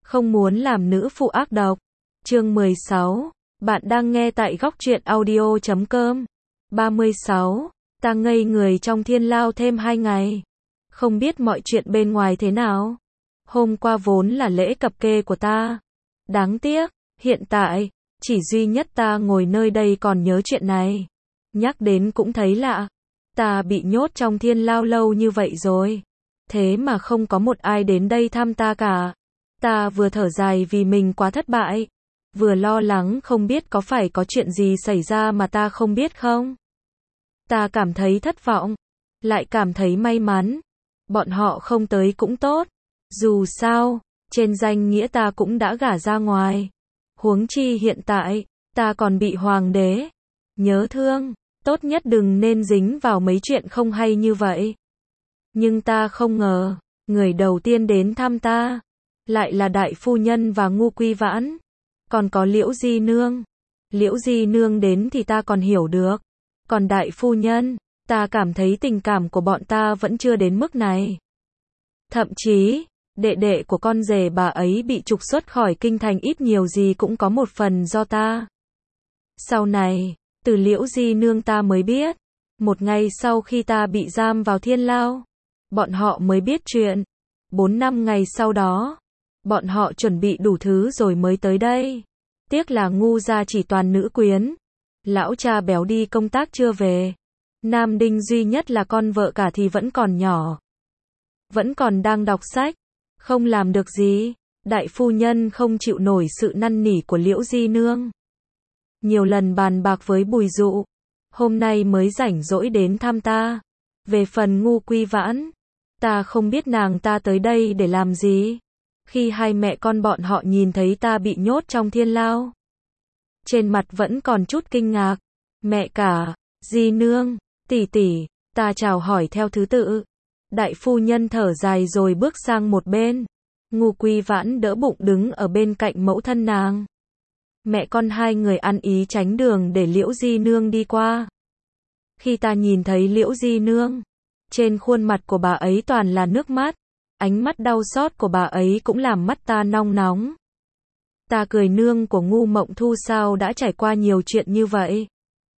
Không muốn làm nữ phụ ác độc. Chương 16. Bạn đang nghe tại góc truyện audio.com. 36. Ta ngây người trong thiên lao thêm 2 ngày. Không biết mọi chuyện bên ngoài thế nào. Hôm qua vốn là lễ cập kê của ta. Đáng tiếc, hiện tại, chỉ duy nhất ta ngồi nơi đây còn nhớ chuyện này. Nhắc đến cũng thấy lạ. Ta bị nhốt trong thiên lao lâu như vậy rồi. Thế mà không có một ai đến đây thăm ta cả. Ta vừa thở dài vì mình quá thất bại, vừa lo lắng không biết có phải có chuyện gì xảy ra mà ta không biết không. Ta cảm thấy thất vọng, lại cảm thấy may mắn. Bọn họ không tới cũng tốt. Dù sao, trên danh nghĩa ta cũng đã gả ra ngoài. Huống chi hiện tại, ta còn bị hoàng đế nhớ thương. Tốt nhất đừng nên dính vào mấy chuyện không hay như vậy. Nhưng ta không ngờ, người đầu tiên đến thăm ta lại là đại phu nhân và Ngu Quy Vãn. Còn có Liễu Di Nương. Liễu Di Nương đến thì ta còn hiểu được. Còn đại phu nhân, ta cảm thấy tình cảm của bọn ta vẫn chưa đến mức này. Thậm chí, đệ đệ của con rể bà ấy bị trục xuất khỏi kinh thành ít nhiều gì cũng có một phần do ta. Sau này, từ Liễu Di Nương ta mới biết. Một ngày sau khi ta bị giam vào thiên lao, bọn họ mới biết chuyện. 4-5 ngày sau đó, bọn họ chuẩn bị đủ thứ rồi mới tới đây. Tiếc là Ngu gia chỉ toàn nữ quyến. Lão cha béo đi công tác chưa về. Nam đinh duy nhất là con vợ cả thì vẫn còn nhỏ. Vẫn còn đang đọc sách. Không làm được gì. Đại phu nhân không chịu nổi sự năn nỉ của Liễu Di Nương. Nhiều lần bàn bạc với Bùi Dụ. Hôm nay mới rảnh rỗi đến thăm ta. Về phần Ngu Quy Vãn, ta không biết nàng ta tới đây để làm gì. Khi hai mẹ con bọn họ nhìn thấy ta bị nhốt trong thiên lao, trên mặt vẫn còn chút kinh ngạc. Mẹ cả, Di Nương, tỷ tỷ, ta chào hỏi theo thứ tự. Đại phu nhân thở dài rồi bước sang một bên. Ngu Quy Vãn đỡ bụng đứng ở bên cạnh mẫu thân nàng. Mẹ con hai người ăn ý tránh đường để Liễu Di Nương đi qua. Khi ta nhìn thấy Liễu Di Nương, trên khuôn mặt của bà ấy toàn là nước mắt. Ánh mắt đau xót của bà ấy cũng làm mắt ta nong nóng. Ta cười nương của Ngu Mộng Thu sao đã trải qua nhiều chuyện như vậy,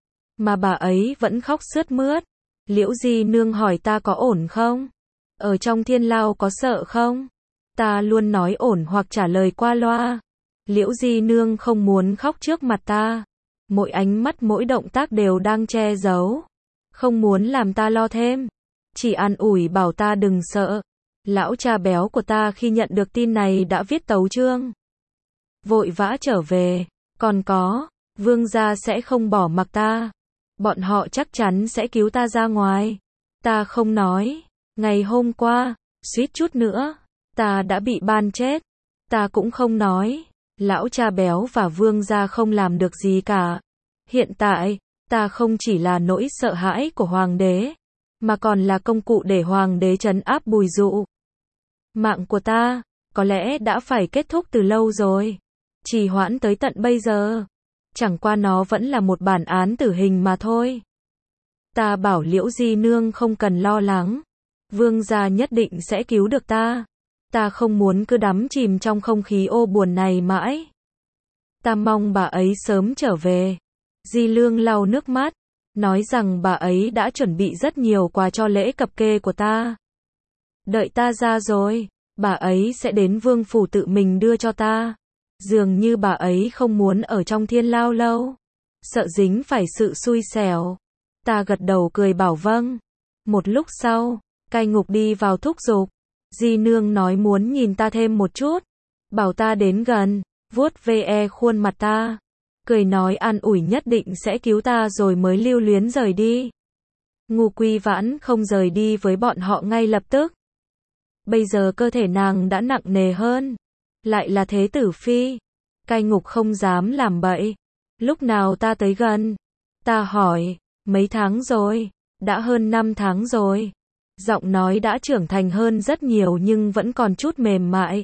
mà bà ấy vẫn khóc sướt mướt. Liễu Di Nương hỏi ta có ổn không? Ở trong thiên lao có sợ không? Ta luôn nói ổn hoặc trả lời qua loa. Liễu Di Nương không muốn khóc trước mặt ta. Mỗi ánh mắt mỗi động tác đều đang che giấu. Không muốn làm ta lo thêm. Chỉ an ủi bảo ta đừng sợ. Lão cha béo của ta khi nhận được tin này đã viết tấu chương. Vội vã trở về. Còn có, Vương gia sẽ không bỏ mặc ta. Bọn họ chắc chắn sẽ cứu ta ra ngoài. Ta không nói. Ngày hôm qua, suýt chút nữa, ta đã bị ban chết. Ta cũng không nói. Lão cha béo và Vương gia không làm được gì cả. Hiện tại, ta không chỉ là nỗi sợ hãi của hoàng đế, mà còn là công cụ để hoàng đế trấn áp Bùi Dụ. Mạng của ta, có lẽ đã phải kết thúc từ lâu rồi. Trì hoãn tới tận bây giờ. Chẳng qua nó vẫn là một bản án tử hình mà thôi. Ta bảo Liễu Di Nương không cần lo lắng. Vương gia nhất định sẽ cứu được ta. Ta không muốn cứ đắm chìm trong không khí ô buồn này mãi. Ta mong bà ấy sớm trở về. Di Lương lau nước mắt, nói rằng bà ấy đã chuẩn bị rất nhiều quà cho lễ cập kê của ta. Đợi ta ra rồi, bà ấy sẽ đến vương phủ tự mình đưa cho ta. Dường như bà ấy không muốn ở trong thiên lao lâu, sợ dính phải sự xui xẻo. Ta gật đầu cười bảo vâng. Một lúc sau, cai ngục đi vào thúc giục. Di Nương nói muốn nhìn ta thêm một chút, bảo ta đến gần, vuốt ve khuôn mặt ta, cười nói an ủi nhất định sẽ cứu ta rồi mới lưu luyến rời đi. Ngu Quy Vãn không rời đi với bọn họ ngay lập tức. Bây giờ cơ thể nàng đã nặng nề hơn, lại là thế tử phi. Cai ngục không dám làm bậy. Lúc nào ta tới gần? Ta hỏi, mấy tháng rồi? Đã hơn 5 tháng rồi. Giọng nói đã trưởng thành hơn rất nhiều nhưng vẫn còn chút mềm mại.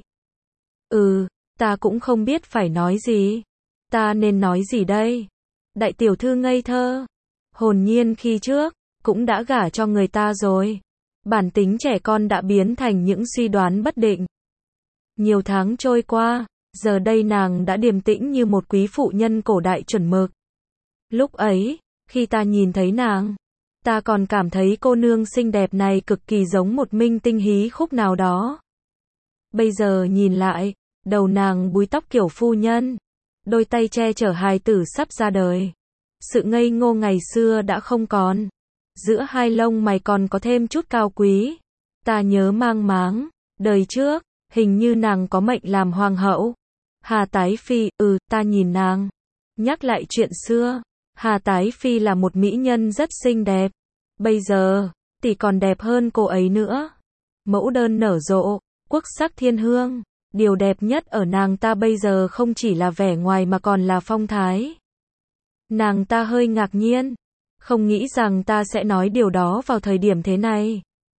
Ta cũng không biết phải nói gì. Ta nên nói gì đây? Đại tiểu thư ngây thơ, hồn nhiên khi trước, cũng đã gả cho người ta rồi. Bản tính trẻ con đã biến thành những suy đoán bất định. Nhiều tháng trôi qua, giờ đây nàng đã điềm tĩnh như một quý phụ nhân cổ đại chuẩn mực. Lúc ấy, khi ta nhìn thấy nàng, ta còn cảm thấy cô nương xinh đẹp này cực kỳ giống một minh tinh hí khúc nào đó. Bây giờ nhìn lại, đầu nàng búi tóc kiểu phu nhân, đôi tay che chở hài tử sắp ra đời. Sự ngây ngô ngày xưa đã không còn. Giữa hai lông mày còn có thêm chút cao quý. Ta nhớ mang máng, đời trước, hình như nàng có mệnh làm hoàng hậu. Hà Tái Phi, ta nhìn nàng. Nhắc lại chuyện xưa, Hà Tái Phi là một mỹ nhân rất xinh đẹp. Bây giờ, tỷ còn đẹp hơn cô ấy nữa. Mẫu đơn nở rộ, quốc sắc thiên hương. Điều đẹp nhất ở nàng ta bây giờ không chỉ là vẻ ngoài mà còn là phong thái. Nàng ta hơi ngạc nhiên, không nghĩ rằng ta sẽ nói điều đó vào thời điểm thế này.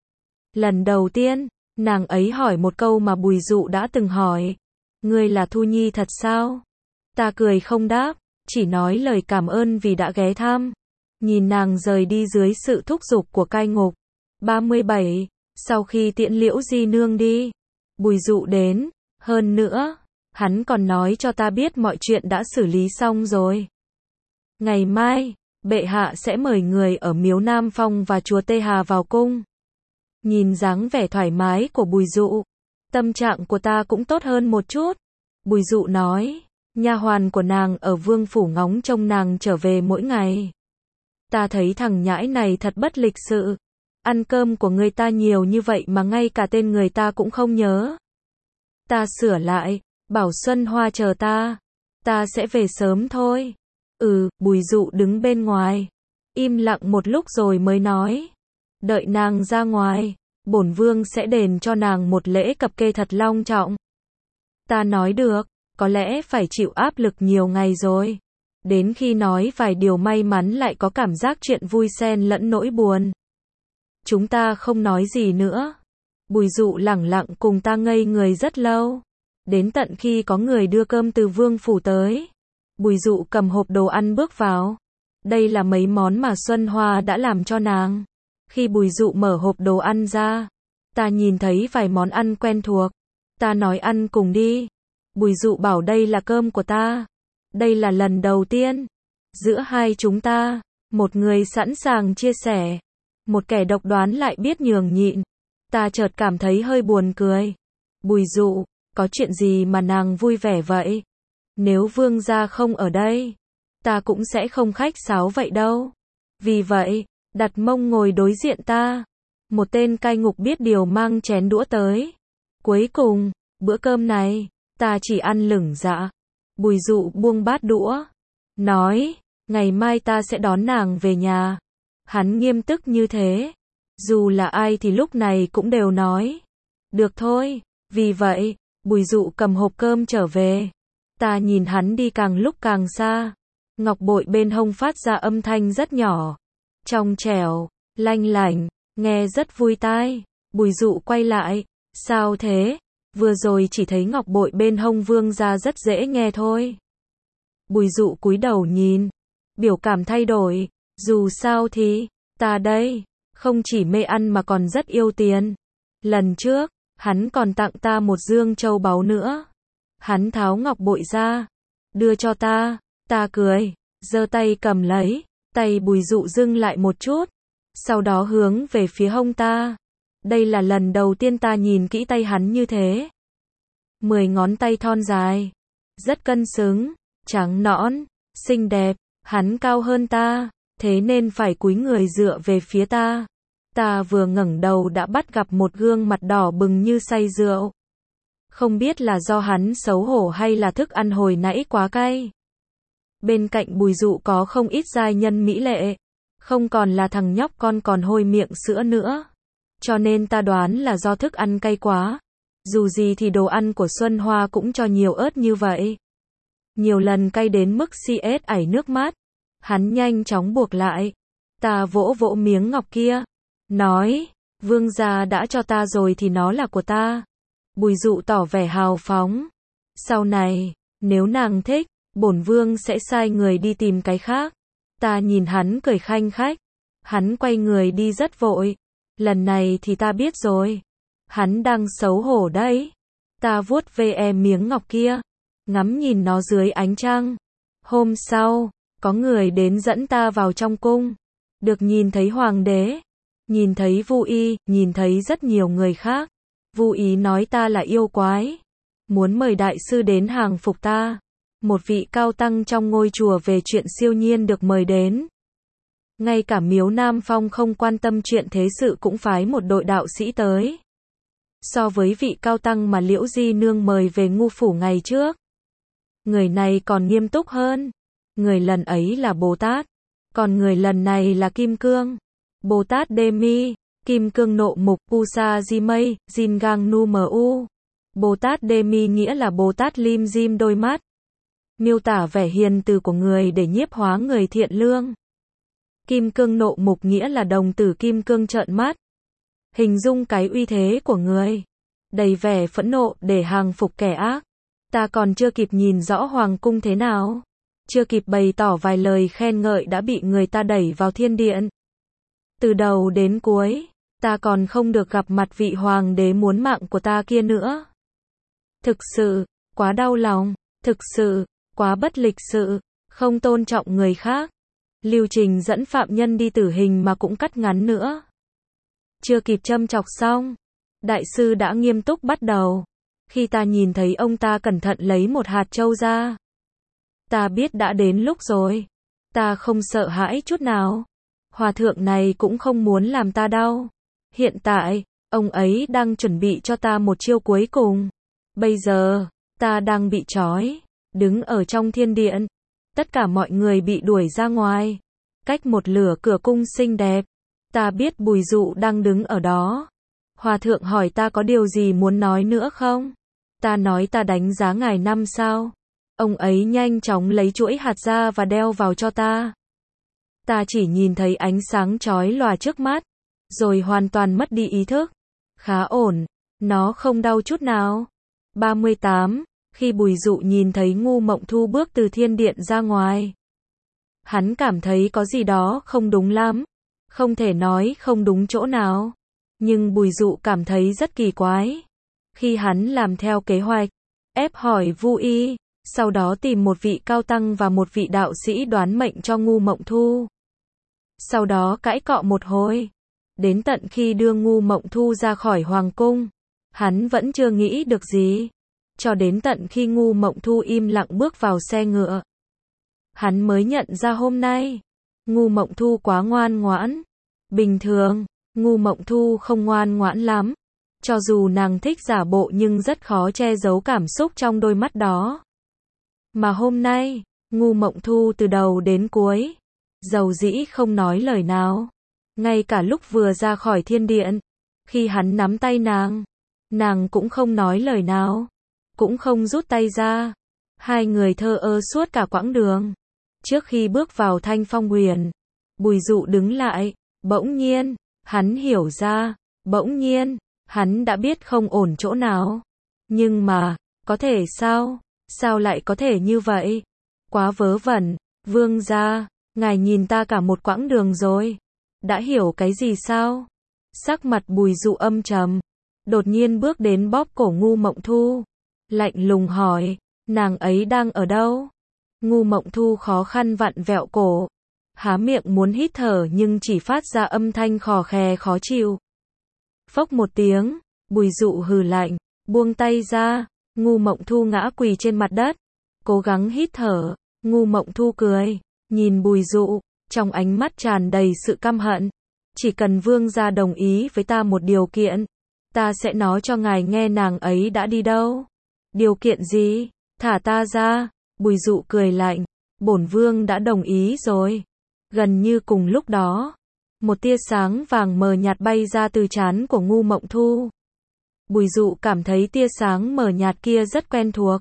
Lần đầu tiên, nàng ấy hỏi một câu mà Bùi Dụ đã từng hỏi. Ngươi là Thu Nhi thật sao? Ta cười không đáp, chỉ nói lời cảm ơn vì đã ghé thăm. Nhìn nàng rời đi dưới sự thúc giục của cai ngục. 37. Sau khi tiễn Liễu Di Nương đi, Bùi Dụ đến. Hơn nữa, hắn còn nói cho ta biết mọi chuyện đã xử lý xong rồi. Ngày mai, bệ hạ sẽ mời người ở miếu Nam Phong và chùa Tê Hà vào cung. Nhìn dáng vẻ thoải mái của Bùi Dụ, tâm trạng của ta cũng tốt hơn một chút. Bùi Dụ nói, nha hoàn của nàng ở vương phủ ngóng trông nàng trở về mỗi ngày. Ta thấy thằng nhãi này thật bất lịch sự. Ăn cơm của người ta nhiều như vậy mà ngay cả tên người ta cũng không nhớ. Ta sửa lại, bảo Xuân Hoa chờ ta. Ta sẽ về sớm thôi. Bùi Dụ đứng bên ngoài. Im lặng một lúc rồi mới nói. Đợi nàng ra ngoài, bổn vương sẽ đền cho nàng một lễ cập kê thật long trọng. Ta nói được, có lẽ phải chịu áp lực nhiều ngày rồi. Đến khi nói vài điều may mắn lại có cảm giác chuyện vui xen lẫn nỗi buồn. Chúng ta không nói gì nữa. Bùi Dụ lẳng lặng cùng ta ngây người rất lâu. Đến tận khi có người đưa cơm từ vương phủ tới. Bùi Dụ cầm hộp đồ ăn bước vào. Đây là mấy món mà Xuân Hoa đã làm cho nàng. Khi Bùi Dụ mở hộp đồ ăn ra, ta nhìn thấy vài món ăn quen thuộc. Ta nói ăn cùng đi. Bùi Dụ bảo đây là cơm của ta. Đây là lần đầu tiên giữa hai chúng ta, một người sẵn sàng chia sẻ, một kẻ độc đoán lại biết nhường nhịn. Ta chợt cảm thấy hơi buồn cười. Bùi Dụ, có chuyện gì mà nàng vui vẻ vậy? Nếu vương gia không ở đây, ta cũng sẽ không khách sáo vậy đâu. Vì vậy, đặt mông ngồi đối diện ta. Một tên cai ngục biết điều mang chén đũa tới. Cuối cùng, bữa cơm này, ta chỉ ăn lửng dạ. Bùi Dụ buông bát đũa, nói, ngày mai ta sẽ đón nàng về nhà. Hắn nghiêm túc như thế. Dù là ai thì lúc này cũng đều nói. Được thôi. Vì vậy, Bùi Dụ cầm hộp cơm trở về. Ta nhìn hắn đi càng lúc càng xa. Ngọc bội bên hông phát ra âm thanh rất nhỏ. Trong trẻo, lanh lảnh, nghe rất vui tai. Bùi Dụ quay lại. Sao thế? Vừa rồi chỉ thấy ngọc bội bên hông vương gia rất dễ nghe thôi. Bùi Dụ cúi đầu nhìn. Biểu cảm thay đổi. Dù sao thì, ta đây, không chỉ mê ăn mà còn rất yêu tiền. Lần trước, hắn còn tặng ta một dương châu báu nữa. Hắn tháo ngọc bội ra, đưa cho ta. Ta cười, giơ tay cầm lấy. Tay Bùi Dụ dừng lại một chút, sau đó hướng về phía hông ta. Đây là lần đầu tiên ta nhìn kỹ tay hắn như thế. 10 ngón tay thon dài, rất cân xứng, trắng nõn, xinh đẹp. Hắn cao hơn ta, thế nên phải cúi người dựa về phía ta. Ta vừa ngẩng đầu đã bắt gặp một gương mặt đỏ bừng như say rượu. Không biết là do hắn xấu hổ hay là thức ăn hồi nãy quá cay. Bên cạnh Bùi Dụ có không ít giai nhân mỹ lệ. Không còn là thằng nhóc con còn hôi miệng sữa nữa. Cho nên ta đoán là do thức ăn cay quá. Dù gì thì đồ ăn của Xuân Hoa cũng cho nhiều ớt như vậy. Nhiều lần cay đến mức CS ảy nước mắt. Hắn nhanh chóng buộc lại. Ta vỗ vỗ miếng ngọc kia. Nói, vương gia đã cho ta rồi thì nó là của ta. Bùi Dụ tỏ vẻ hào phóng. Sau này, nếu nàng thích, bổn vương sẽ sai người đi tìm cái khác. Ta nhìn hắn cười khanh khách. Hắn quay người đi rất vội. Lần này thì ta biết rồi. Hắn đang xấu hổ đấy. Ta vuốt ve miếng ngọc kia, ngắm nhìn nó dưới ánh trăng. Hôm sau, có người đến dẫn ta vào trong cung, được nhìn thấy hoàng đế, nhìn thấy Vu Y, nhìn thấy rất nhiều người khác. Vu Ý nói ta là yêu quái, muốn mời đại sư đến hàng phục ta. Một vị cao tăng trong ngôi chùa về chuyện siêu nhiên được mời đến. Ngay cả miếu Nam Phong không quan tâm chuyện thế sự cũng phái một đội đạo sĩ tới. So với vị cao tăng mà Liễu Di Nương mời về Ngu phủ ngày trước, người này còn nghiêm túc hơn. Người lần ấy là Bồ Tát, còn người lần này là Kim Cương. Bồ Tát Đê Mi, Kim Cương Nộ Mục, Usa Di Mây, Jin Gang Nu Mu. Bồ Tát Đê Mi nghĩa là Bồ Tát lim dim đôi mắt, miêu tả vẻ hiền từ của người để nhiếp hóa người thiện lương. Kim Cương Nộ Mục nghĩa là đồng tử kim cương trợn mắt, hình dung cái uy thế của người, đầy vẻ phẫn nộ để hàng phục kẻ ác. Ta còn chưa kịp nhìn rõ hoàng cung thế nào, chưa kịp bày tỏ vài lời khen ngợi đã bị người ta đẩy vào thiên điện. Từ đầu đến cuối, ta còn không được gặp mặt vị hoàng đế muốn mạng của ta kia nữa. Thực sự, quá đau lòng, thực sự, quá bất lịch sự, không tôn trọng người khác. Lưu trình dẫn phạm nhân đi tử hình mà cũng cắt ngắn nữa. Chưa kịp châm chọc xong, đại sư đã nghiêm túc bắt đầu. Khi ta nhìn thấy ông ta cẩn thận lấy một hạt châu ra, ta biết đã đến lúc rồi. Ta không sợ hãi chút nào. Hòa thượng này cũng không muốn làm ta đau. Hiện tại, ông ấy đang chuẩn bị cho ta một chiêu cuối cùng. Bây giờ, ta đang bị trói, đứng ở trong thiên điện. Tất cả mọi người bị đuổi ra ngoài. Cách một lửa cửa cung xinh đẹp. Ta biết Bùi Dụ đang đứng ở đó. Hòa thượng hỏi ta có điều gì muốn nói nữa không? Ta nói ta đánh giá ngài 5 sao. Ông ấy nhanh chóng lấy chuỗi hạt ra và đeo vào cho ta. Ta chỉ nhìn thấy ánh sáng chói lòa trước mắt, rồi hoàn toàn mất đi ý thức. Khá ổn, nó không đau chút nào. 38. Khi Bùi Dụ nhìn thấy Ngu Mộng Thu bước từ thiên điện ra ngoài, hắn cảm thấy có gì đó không đúng lắm. Không thể nói không đúng chỗ nào, nhưng Bùi Dụ cảm thấy rất kỳ quái. Khi hắn làm theo kế hoạch, ép hỏi Vu Y, sau đó tìm một vị cao tăng và một vị đạo sĩ đoán mệnh cho Ngu Mộng Thu. Sau đó cãi cọ một hồi, đến tận khi đưa Ngu Mộng Thu ra khỏi hoàng cung, hắn vẫn chưa nghĩ được gì. Cho đến tận khi Ngu Mộng Thu im lặng bước vào xe ngựa, hắn mới nhận ra hôm nay, Ngu Mộng Thu quá ngoan ngoãn. Bình thường, Ngu Mộng Thu không ngoan ngoãn lắm. Cho dù nàng thích giả bộ nhưng rất khó che giấu cảm xúc trong đôi mắt đó. Mà hôm nay, Ngu Mộng Thu từ đầu đến cuối, dầu dĩ không nói lời nào. Ngay cả lúc vừa ra khỏi thiên điện, khi hắn nắm tay nàng cũng không nói lời nào, cũng không rút tay ra. Hai người thờ ơ suốt cả quãng đường. Trước khi bước vào Thanh Phong Huyền, Bùi Dụ đứng lại, bỗng nhiên, hắn hiểu ra, bỗng nhiên, hắn đã biết không ổn chỗ nào. Nhưng mà, có thể sao? Sao lại có thể như vậy? Quá vớ vẩn, vương gia, ngài nhìn ta cả một quãng đường rồi. Đã hiểu cái gì sao? Sắc mặt Bùi Dụ âm trầm, đột nhiên bước đến bóp cổ Ngu Mộng Thu, lạnh lùng hỏi, nàng ấy đang ở đâu? Ngu Mộng Thu khó khăn vặn vẹo cổ, há miệng muốn hít thở nhưng chỉ phát ra âm thanh khò khè khó chịu. Phốc một tiếng, Bùi Dụ hừ lạnh, buông tay ra. Ngu Mộng Thu ngã quỳ trên mặt đất, cố gắng hít thở. Ngu Mộng Thu cười, nhìn Bùi Dụ, trong ánh mắt tràn đầy sự căm hận. Chỉ cần vương gia đồng ý với ta một điều kiện, ta sẽ nói cho ngài nghe nàng ấy đã đi đâu. Điều kiện gì? Thả ta ra. Bùi Dụ cười lạnh, bổn vương đã đồng ý rồi. Gần như cùng lúc đó, một tia sáng vàng mờ nhạt bay ra từ trán của Ngu Mộng Thu. Bùi Dụ cảm thấy tia sáng mờ nhạt kia rất quen thuộc.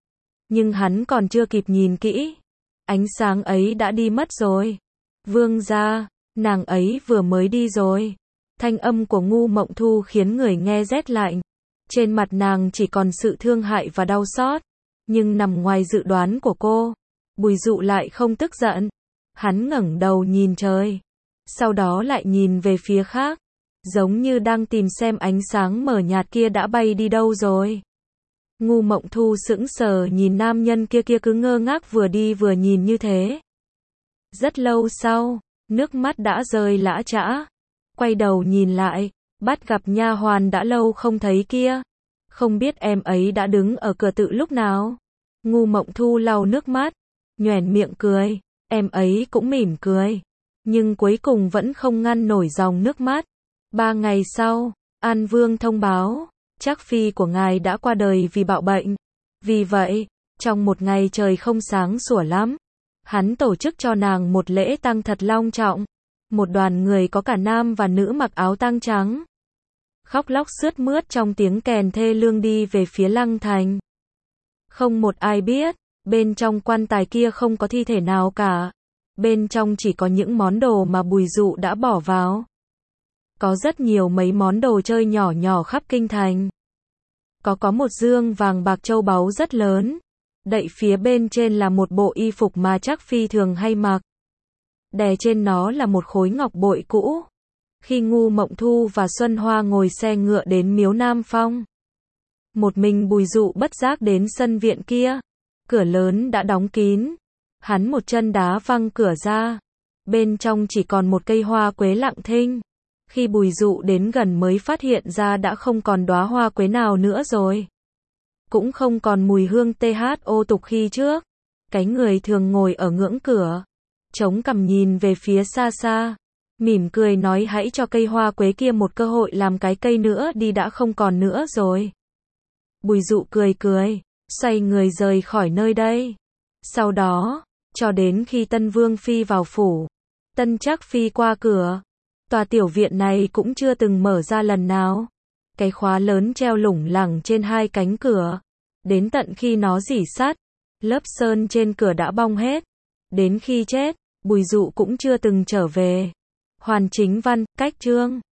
Nhưng hắn còn chưa kịp nhìn kỹ, ánh sáng ấy đã đi mất rồi. Vương gia, nàng ấy vừa mới đi rồi. Thanh âm của Ngu Mộng Thu khiến người nghe rét lạnh. Trên mặt nàng chỉ còn sự thương hại và đau xót. Nhưng nằm ngoài dự đoán của cô, Bùi Dụ lại không tức giận. Hắn ngẩng đầu nhìn trời, sau đó lại nhìn về phía khác, giống như đang tìm xem ánh sáng mờ nhạt kia đã bay đi đâu rồi. Ngu Mộng Thu sững sờ nhìn nam nhân kia cứ ngơ ngác vừa đi vừa nhìn như thế. Rất lâu sau, nước mắt đã rơi lã chã. Quay đầu nhìn lại, bắt gặp nha hoàn đã lâu không thấy kia. Không biết em ấy đã đứng ở cửa tự lúc nào. Ngu Mộng Thu lau nước mắt, nhoẻn miệng cười, em ấy cũng mỉm cười. Nhưng cuối cùng vẫn không ngăn nổi dòng nước mắt. 3 ngày sau, An Vương thông báo, Trác phi của ngài đã qua đời vì bạo bệnh. Vì vậy, trong một ngày trời không sáng sủa lắm, hắn tổ chức cho nàng một lễ tang thật long trọng. Một đoàn người có cả nam và nữ mặc áo tang trắng, khóc lóc sướt mướt trong tiếng kèn thê lương đi về phía Lăng Thành. Không một ai biết, bên trong quan tài kia không có thi thể nào cả. Bên trong chỉ có những món đồ mà Bùi Dụ đã bỏ vào. Có rất nhiều mấy món đồ chơi nhỏ nhỏ khắp kinh thành. Có một dương vàng bạc châu báu rất lớn. Đậy phía bên trên là một bộ y phục mà Trác phi thường hay mặc. Đè trên nó là một khối ngọc bội cũ. Khi Ngu Mộng Thu và Xuân Hoa ngồi xe ngựa đến miếu Nam Phong, một mình Bùi Dụ bất giác đến sân viện kia. Cửa lớn đã đóng kín. Hắn một chân đá văng cửa ra. Bên trong chỉ còn một cây hoa quế lặng thinh. Khi Bùi Dụ đến gần mới phát hiện ra đã không còn đóa hoa quế nào nữa rồi. Cũng không còn mùi hương THO tục khi trước. Cái người thường ngồi ở ngưỡng cửa, chống cằm nhìn về phía xa xa, mỉm cười nói hãy cho cây hoa quế kia một cơ hội làm cái cây nữa đi, đã không còn nữa rồi. Bùi Dụ cười cười, xoay người rời khỏi nơi đây. Sau đó, cho đến khi Tân Vương Phi vào phủ, Tân Trác Phi qua cửa, tòa tiểu viện này cũng chưa từng mở ra lần nào. Cái khóa lớn treo lủng lẳng trên hai cánh cửa. Đến tận khi nó rỉ sắt, lớp sơn trên cửa đã bong hết. Đến khi chết, Bùi Dụ cũng chưa từng trở về. Hoàn Chính Văn, cách chương